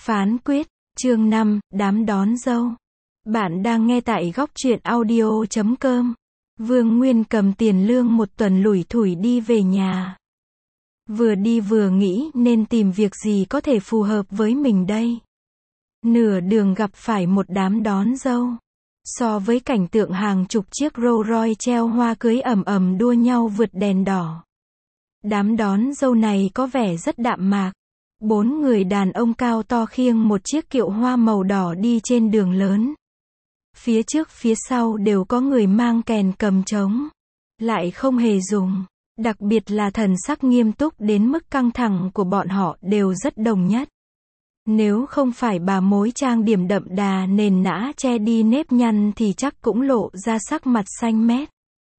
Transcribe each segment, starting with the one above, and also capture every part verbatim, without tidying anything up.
Phán quyết, chương năm, đám đón dâu. Bạn đang nghe tại góc truyện audio chấm com. Vương Nguyên cầm tiền lương một tuần lủi thủi đi về nhà. Vừa đi vừa nghĩ nên tìm việc gì có thể phù hợp với mình đây. Nửa đường gặp phải một đám đón dâu. So với cảnh tượng hàng chục chiếc Rolls Royce treo hoa cưới ầm ầm đua nhau vượt đèn đỏ, đám đón dâu này có vẻ rất đạm mạc. Bốn người đàn ông cao to khiêng một chiếc kiệu hoa màu đỏ đi trên đường lớn. Phía trước phía sau đều có người mang kèn cầm trống. Lại không hề dùng. Đặc biệt là thần sắc nghiêm túc đến mức căng thẳng của bọn họ đều rất đồng nhất. Nếu không phải bà mối trang điểm đậm đà nền nã che đi nếp nhăn thì chắc cũng lộ ra sắc mặt xanh mét.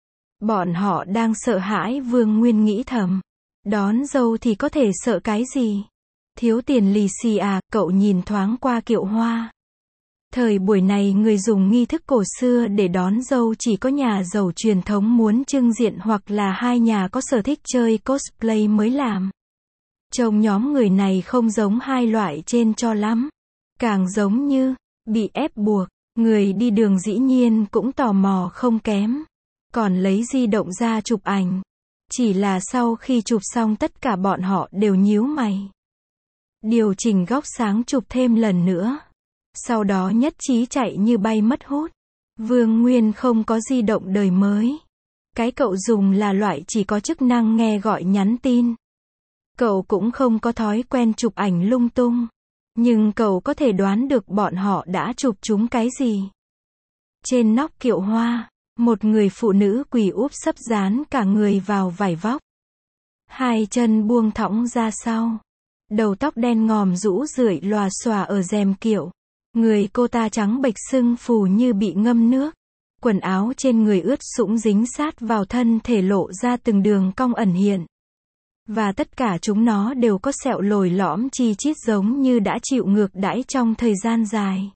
Bọn họ đang sợ hãi. Vương Nguyên nghĩ thầm. Đón dâu thì có thể sợ cái gì? Thiếu tiền lì xì à? Cậu nhìn thoáng qua kiệu hoa. Thời buổi này người dùng nghi thức cổ xưa để đón dâu chỉ có nhà giàu truyền thống muốn trưng diện hoặc là hai nhà có sở thích chơi cosplay mới làm. Trông nhóm người này không giống hai loại trên cho lắm. Càng giống như bị ép buộc. Người đi đường dĩ nhiên cũng tò mò không kém. Còn lấy di động ra chụp ảnh. Chỉ là sau khi chụp xong tất cả bọn họ đều nhíu mày. Điều chỉnh góc sáng chụp thêm lần nữa. Sau đó nhất trí chạy như bay mất hút. Vương Nguyên không có di động đời mới. Cái cậu dùng là loại chỉ có chức năng nghe gọi nhắn tin. Cậu cũng không có thói quen chụp ảnh lung tung. Nhưng cậu có thể đoán được bọn họ đã chụp chúng cái gì. Trên nóc kiệu hoa, một người phụ nữ quỳ úp sấp dán cả người vào vải vóc. Hai chân buông thõng ra sau. Đầu tóc đen ngòm rũ rượi lòa xòa ở rèm kiệu. Người cô ta trắng bệch sưng phù như bị ngâm nước. Quần áo trên người ướt sũng dính sát vào thân thể lộ ra từng đường cong ẩn hiện. Và tất cả chúng nó đều có sẹo lồi lõm chi chít giống như đã chịu ngược đãi trong thời gian dài.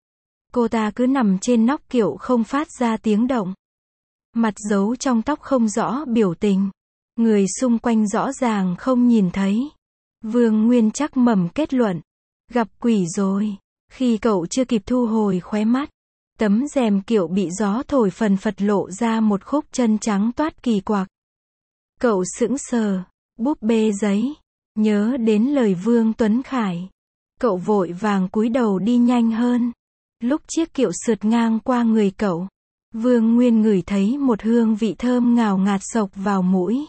Cô ta cứ nằm trên nóc kiệu không phát ra tiếng động. Mặt giấu trong tóc không rõ biểu tình. Người xung quanh rõ ràng không nhìn thấy. Vương Nguyên chắc mẩm kết luận. Gặp quỷ rồi. Khi cậu chưa kịp thu hồi khóe mắt, tấm rèm kiệu bị gió thổi phần phật lộ ra một khúc chân trắng toát kỳ quặc. Cậu sững sờ, búp bê giấy, nhớ đến lời Vương Tuấn Khải. Cậu vội vàng cúi đầu đi nhanh hơn. Lúc chiếc kiệu sượt ngang qua người cậu, Vương Nguyên ngửi thấy một hương vị thơm ngào ngạt xộc vào mũi.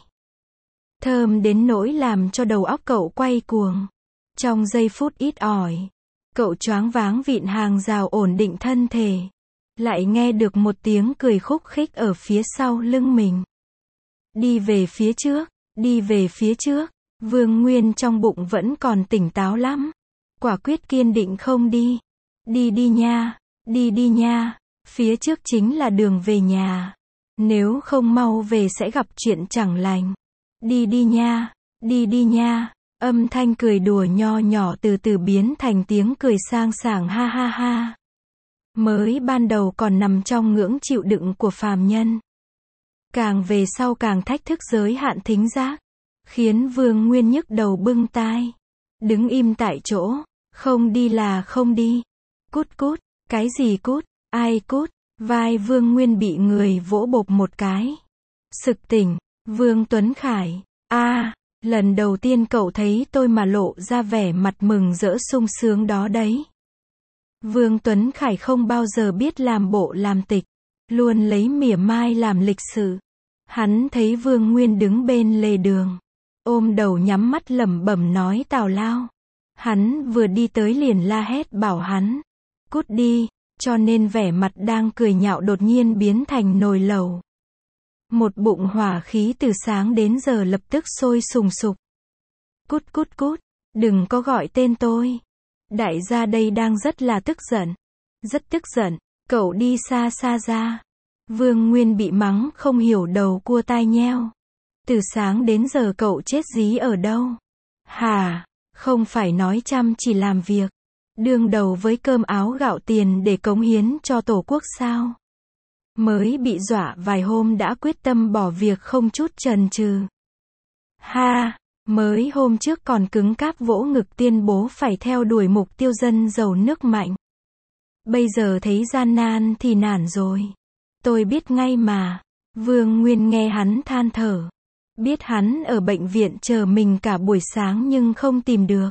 Thơm đến nỗi làm cho đầu óc cậu quay cuồng. Trong giây phút ít ỏi, cậu choáng váng vịn hàng rào ổn định thân thể. Lại nghe được một tiếng cười khúc khích ở phía sau lưng mình. Đi về phía trước, đi về phía trước. Vương Nguyên trong bụng vẫn còn tỉnh táo lắm. Quả quyết kiên định không đi. Đi đi nha, đi đi nha. Phía trước chính là đường về nhà. Nếu không mau về sẽ gặp chuyện chẳng lành. Đi đi nha, đi đi nha. Âm thanh cười đùa nho nhỏ từ từ biến thành tiếng cười sang sảng ha ha ha. Mới ban đầu còn nằm trong ngưỡng chịu đựng của phàm nhân. Càng về sau càng thách thức giới hạn thính giác. Khiến Vương Nguyên nhức đầu bưng tai. Đứng im tại chỗ. Không đi là không đi. Cút cút. Cái gì cút? Ai cút? Vai Vương Nguyên bị người vỗ bộp một cái. Sực tỉnh. Vương Tuấn Khải. A. À, lần đầu tiên cậu thấy tôi mà lộ ra vẻ mặt mừng rỡ sung sướng đó đấy. Vương Tuấn Khải không bao giờ biết làm bộ làm tịch. Luôn lấy mỉa mai làm lịch sự. Hắn thấy Vương Nguyên đứng bên lề đường. Ôm đầu nhắm mắt lẩm bẩm nói tào lao. Hắn vừa đi tới liền la hét bảo hắn. Cút đi, cho nên vẻ mặt đang cười nhạo đột nhiên biến thành nồi lẩu. Một bụng hỏa khí từ sáng đến giờ lập tức sôi sùng sục. Cút cút cút, đừng có gọi tên tôi. Đại gia đây đang rất là tức giận. Rất tức giận, cậu đi xa xa ra. Vương Nguyên bị mắng không hiểu đầu cua tai nheo. Từ sáng đến giờ cậu chết dí ở đâu? Hả, không phải nói chăm chỉ làm việc. Đương đầu với cơm áo gạo tiền để cống hiến cho Tổ quốc sao? Mới bị dọa vài hôm đã quyết tâm bỏ việc không chút chần chừ. Ha, Mới hôm trước còn cứng cáp vỗ ngực tuyên bố phải theo đuổi mục tiêu dân giàu nước mạnh. Bây giờ thấy gian nan thì nản rồi. Tôi biết ngay mà. Vương Nguyên nghe hắn than thở. Biết hắn ở bệnh viện chờ mình cả buổi sáng nhưng không tìm được.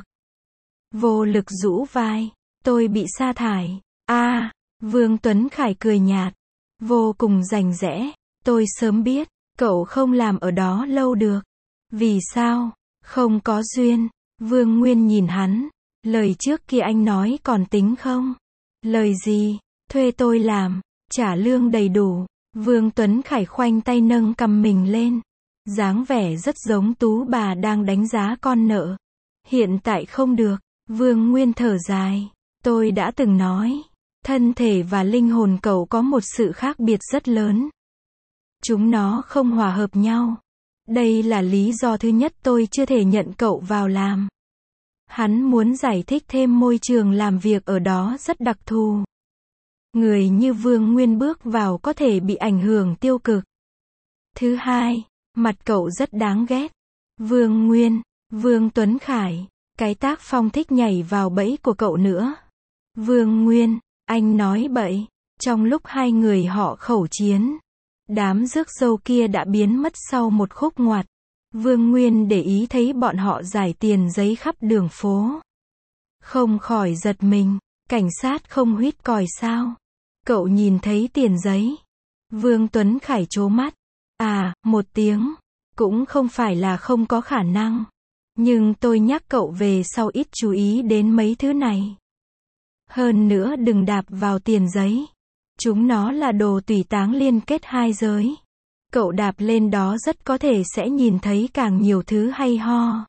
Vô lực rũ vai. Tôi bị sa thải. A, à, Vương Tuấn Khải cười nhạt. Vô cùng rành rẽ. Tôi sớm biết, cậu không làm ở đó lâu được. Vì sao? Không có duyên. Vương Nguyên nhìn hắn. Lời trước kia anh nói còn tính không? Lời gì? Thuê tôi làm, trả lương đầy đủ. Vương Tuấn Khải khoanh tay nâng cằm mình lên. Dáng vẻ rất giống tú bà đang đánh giá con nợ. Hiện tại không được. Vương Nguyên thở dài. Tôi đã từng nói, thân thể và linh hồn cậu có một sự khác biệt rất lớn. Chúng nó không hòa hợp nhau. Đây là lý do thứ nhất tôi chưa thể nhận cậu vào làm. Hắn muốn giải thích thêm môi trường làm việc ở đó rất đặc thù. Người như Vương Nguyên bước vào có thể bị ảnh hưởng tiêu cực. Thứ hai, mặt cậu rất đáng ghét. Vương Nguyên, Vương Tuấn Khải, cái tác phong thích nhảy vào bẫy của cậu nữa. Vương Nguyên, anh nói bậy. Trong lúc hai người họ khẩu chiến, đám rước dâu kia đã biến mất sau một khúc ngoặt. Vương Nguyên để ý thấy bọn họ giải tiền giấy khắp đường phố. Không khỏi giật mình, cảnh sát không huýt còi sao? Cậu nhìn thấy tiền giấy. Vương Tuấn Khải trố mắt. À, một tiếng. Cũng không phải là không có khả năng. Nhưng tôi nhắc cậu về sau ít chú ý đến mấy thứ này. Hơn nữa đừng đạp vào tiền giấy. Chúng nó là đồ tùy táng liên kết hai giới. Cậu đạp lên đó rất có thể sẽ nhìn thấy càng nhiều thứ hay ho.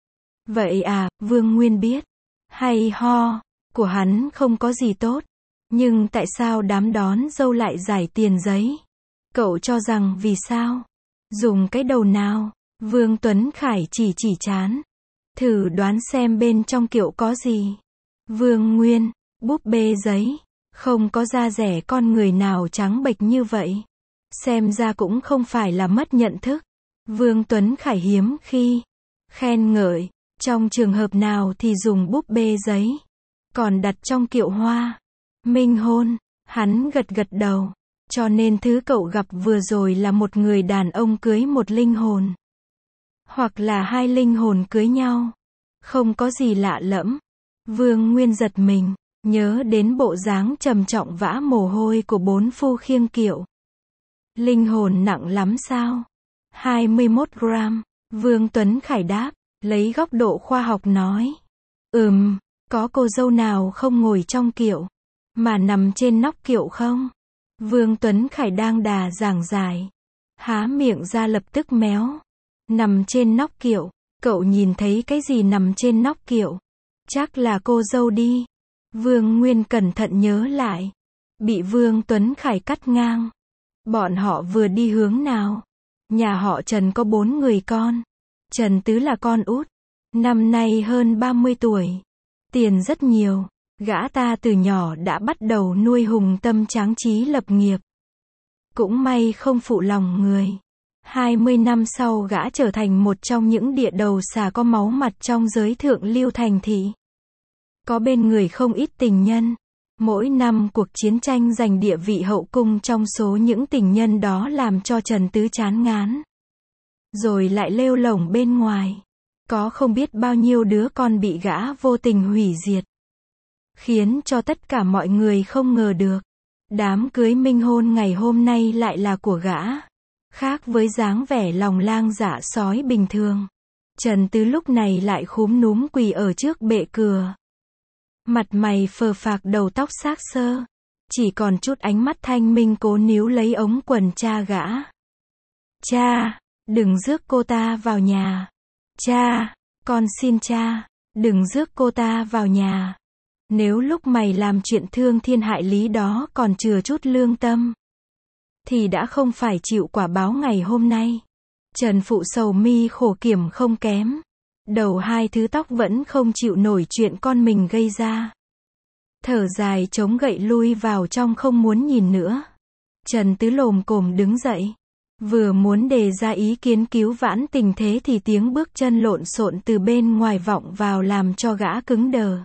Vậy à, Vương Nguyên biết. Hay ho của hắn không có gì tốt. Nhưng tại sao đám đón dâu lại giải tiền giấy? Cậu cho rằng vì sao? Dùng cái đầu nào? Vương Tuấn Khải chỉ chỉ trán. Thử đoán xem bên trong kiệu có gì. Vương Nguyên, búp bê giấy. Không có da rẻ con người nào trắng bệch như vậy. Xem ra cũng không phải là mất nhận thức. Vương Tuấn Khải hiếm khi khen ngợi. Trong trường hợp nào thì dùng búp bê giấy. Còn đặt trong kiệu hoa. Minh hôn. Hắn gật gật đầu. Cho nên thứ cậu gặp vừa rồi là một người đàn ông cưới một linh hồn. Hoặc là hai linh hồn cưới nhau. Không có gì lạ lẫm. Vương Nguyên giật mình. Nhớ đến bộ dáng trầm trọng vã mồ hôi của bốn phu khiêng kiệu. Linh hồn nặng lắm sao? hai mươi mốt gram. Vương Tuấn Khải đáp. Lấy góc độ khoa học nói. Ừm, có cô dâu nào không ngồi trong kiệu, mà nằm trên nóc kiệu không? Vương Tuấn Khải đang đà giảng giải. Há miệng ra lập tức méo. Nằm trên nóc kiệu. Cậu nhìn thấy cái gì nằm trên nóc kiệu? Chắc là cô dâu đi. Vương Nguyên cẩn thận nhớ lại. Bị Vương Tuấn Khải cắt ngang. Bọn họ vừa đi hướng nào? Nhà họ Trần có bốn người con. Trần Tứ là con út. Năm nay hơn ba mươi tuổi. Tiền rất nhiều. Gã ta từ nhỏ đã bắt đầu nuôi hùng tâm tráng trí lập nghiệp. Cũng may không phụ lòng người. hai mươi năm sau gã trở thành một trong những địa đầu xà có máu mặt trong giới thượng lưu thành thị. Có bên người không ít tình nhân. Mỗi năm cuộc chiến tranh giành địa vị hậu cung trong số những tình nhân đó làm cho Trần Tứ chán ngán. Rồi lại lêu lổng bên ngoài. Có không biết bao nhiêu đứa con bị gã vô tình hủy diệt. Khiến cho tất cả mọi người không ngờ được. Đám cưới minh hôn ngày hôm nay lại là của gã. Khác với dáng vẻ lòng lang dạ sói bình thường. Trần Tứ lúc này lại khúm núm quỳ ở trước bệ cửa. Mặt mày phờ phạc đầu tóc xác xơ. Chỉ còn chút ánh mắt thanh minh cố níu lấy ống quần cha gã. Cha, đừng rước cô ta vào nhà. Cha, con xin cha, đừng rước cô ta vào nhà. Nếu lúc mày làm chuyện thương thiên hại lý đó còn chừa chút lương tâm, thì đã không phải chịu quả báo ngày hôm nay. Trần Phụ sầu mi khổ kiểm không kém. Đầu hai thứ tóc vẫn không chịu nổi chuyện con mình gây ra. Thở dài chống gậy lui vào trong không muốn nhìn nữa. Trần Tứ lồm cồm đứng dậy. Vừa muốn đề ra ý kiến cứu vãn tình thế thì tiếng bước chân lộn xộn từ bên ngoài vọng vào làm cho gã cứng đờ.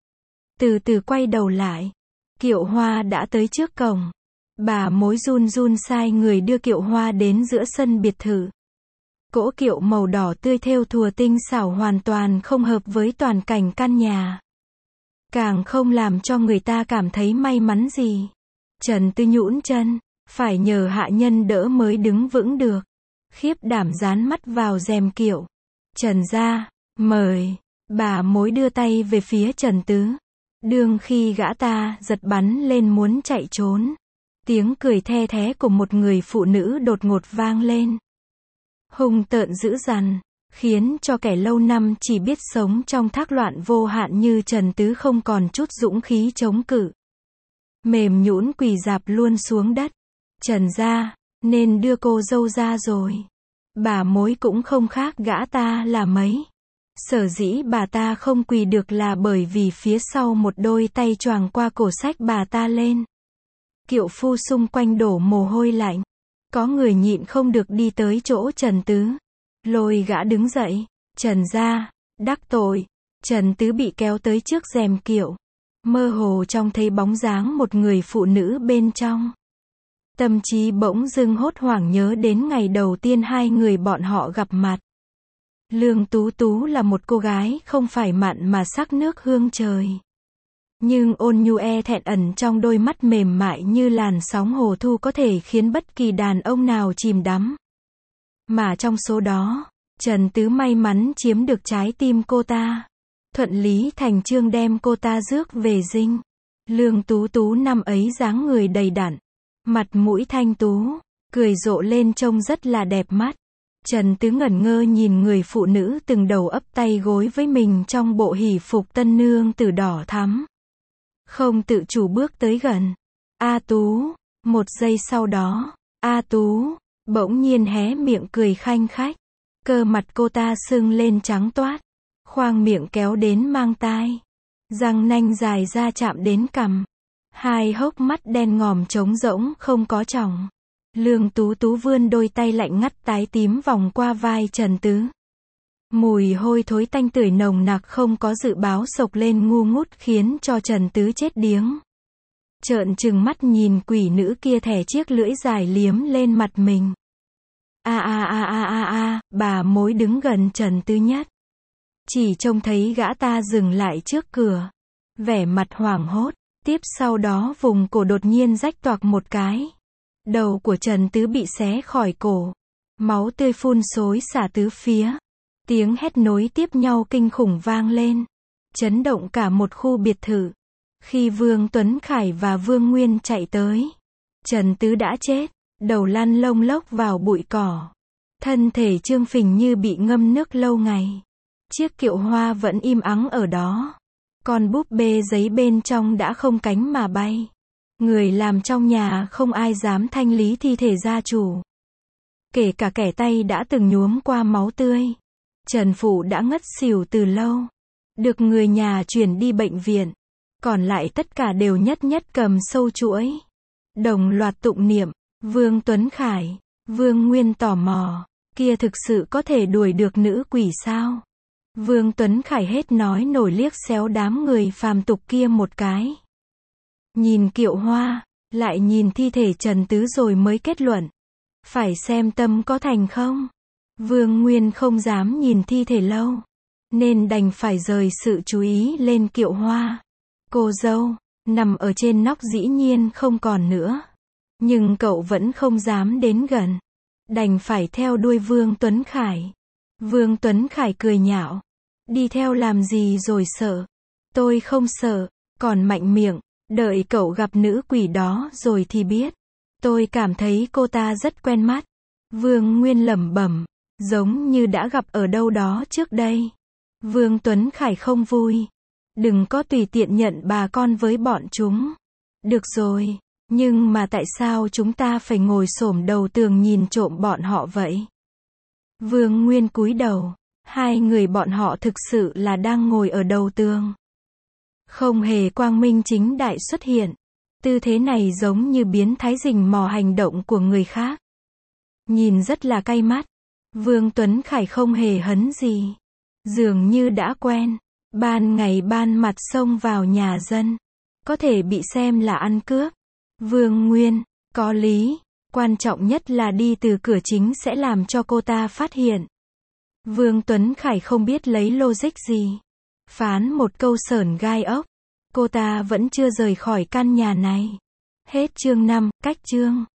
Từ từ quay đầu lại. Kiệu Hoa đã tới trước cổng. Bà mối run run sai người đưa kiệu hoa đến giữa sân biệt thự. Cỗ kiệu màu đỏ tươi thêu thùa tinh xảo hoàn toàn không hợp với toàn cảnh căn nhà. Càng không làm cho người ta cảm thấy may mắn gì. Trần Tư nhũn chân, phải nhờ hạ nhân đỡ mới đứng vững được. Khiếp đảm dán mắt vào rèm kiệu. Trần gia, mời. Bà mối đưa tay về phía Trần Tứ. Đương khi gã ta giật bắn lên muốn chạy trốn. Tiếng cười the thé của một người phụ nữ đột ngột vang lên. Hung tợn dữ dằn, khiến cho kẻ lâu năm chỉ biết sống trong thác loạn vô hạn như Trần Tứ không còn chút dũng khí chống cự. Mềm nhũn quỳ rạp luôn xuống đất. Trần gia, nên đưa cô dâu ra rồi. Bà mối cũng không khác gã ta là mấy. Sở dĩ bà ta không quỳ được là bởi vì phía sau một đôi tay choàng qua cổ xách bà ta lên. Kiệu phu xung quanh đổ mồ hôi lạnh. Có người nhịn không được đi tới chỗ Trần Tứ. Lôi gã đứng dậy. Trần gia, đắc tội. Trần Tứ bị kéo tới trước rèm kiệu. Mơ hồ trông thấy bóng dáng một người phụ nữ bên trong. Tâm trí bỗng dưng hốt hoảng nhớ đến ngày đầu tiên hai người bọn họ gặp mặt. Lương Tú Tú là một cô gái không phải mặn mà sắc nước hương trời. Nhưng ôn nhu e thẹn ẩn trong đôi mắt mềm mại như làn sóng hồ thu có thể khiến bất kỳ đàn ông nào chìm đắm. Mà trong số đó, Trần Tứ may mắn chiếm được trái tim cô ta. Thuận lý thành chương đem cô ta rước về dinh. Lương Tú Tú năm ấy dáng người đầy đặn, mặt mũi thanh tú, cười rộ lên trông rất là đẹp mắt. Trần Tứ ngẩn ngơ nhìn người phụ nữ từng đầu ấp tay gối với mình trong bộ hỷ phục tân nương tử đỏ thắm. Không tự chủ bước tới gần. A Tú, một giây sau đó, A Tú, bỗng nhiên hé miệng cười khanh khách. Cơ mặt cô ta sưng lên trắng toát. Khoang miệng kéo đến mang tai. Răng nanh dài ra chạm đến cằm. Hai hốc mắt đen ngòm trống rỗng không có tròng. Lương Tú Tú vươn đôi tay lạnh ngắt tái tím vòng qua vai Trần Tứ. Mùi hôi thối tanh tưởi nồng nặc không có dự báo sộc lên ngu ngút khiến cho Trần Tứ chết điếng. Trợn trừng mắt nhìn quỷ nữ kia thẻ chiếc lưỡi dài liếm lên mặt mình. A a a a a a, bà mối đứng gần Trần Tứ nhất. Chỉ trông thấy gã ta dừng lại trước cửa. Vẻ mặt hoảng hốt, tiếp sau đó vùng cổ đột nhiên rách toạc một cái. Đầu của Trần Tứ bị xé khỏi cổ. Máu tươi phun xối xả tứ phía. Tiếng hét nối tiếp nhau kinh khủng vang lên. Chấn động cả một khu biệt thự. Khi Vương Tuấn Khải và Vương Nguyên chạy tới. Trần Tứ đã chết. Đầu lăn lông lốc vào bụi cỏ. Thân thể trương phình như bị ngâm nước lâu ngày. Chiếc kiệu hoa vẫn im ắng ở đó. Con búp bê giấy bên trong đã không cánh mà bay. Người làm trong nhà không ai dám thanh lý thi thể gia chủ. Kể cả kẻ tay đã từng nhuốm qua máu tươi. Trần Phụ đã ngất xỉu từ lâu. Được người nhà chuyển đi bệnh viện. Còn lại tất cả đều nhất nhất cầm sâu chuỗi. Đồng loạt tụng niệm. Vương Tuấn Khải, Vương Nguyên tò mò. Kia thực sự có thể đuổi được nữ quỷ sao? Vương Tuấn Khải hết nói nổi liếc xéo đám người phàm tục kia một cái. Nhìn kiệu hoa, lại nhìn thi thể Trần Tứ rồi mới kết luận. Phải xem tâm có thành không? Vương Nguyên không dám nhìn thi thể lâu. Nên đành phải rời sự chú ý lên kiệu hoa. Cô dâu, nằm ở trên nóc dĩ nhiên không còn nữa. Nhưng cậu vẫn không dám đến gần. Đành phải theo đuôi Vương Tuấn Khải. Vương Tuấn Khải cười nhạo. Đi theo làm gì rồi sợ? Tôi không sợ, còn mạnh miệng. Đợi cậu gặp nữ quỷ đó rồi thì biết. Tôi cảm thấy cô ta rất quen mắt. Vương Nguyên lẩm bẩm, giống như đã gặp ở đâu đó trước đây. Vương Tuấn Khải không vui. Đừng có tùy tiện nhận bà con với bọn chúng. Được rồi, nhưng mà tại sao chúng ta phải ngồi xổm đầu tường nhìn trộm bọn họ vậy? Vương Nguyên cúi đầu. Hai người bọn họ thực sự là đang ngồi ở đầu tường. Không hề quang minh chính đại xuất hiện. Tư thế này giống như biến thái rình mò hành động của người khác. nhìn rất là cay mắt. Vương Tuấn Khải không hề hấn gì. Dường như đã quen. Ban ngày ban mặt xông vào nhà dân. Có thể bị xem là ăn cướp. Vương Nguyên, có lý. Quan trọng nhất là đi từ cửa chính sẽ làm cho cô ta phát hiện. Vương Tuấn Khải không biết lấy logic gì. Phán một câu sởn gai ốc. Cô ta vẫn chưa rời khỏi căn nhà này. Hết chương năm, cách chương.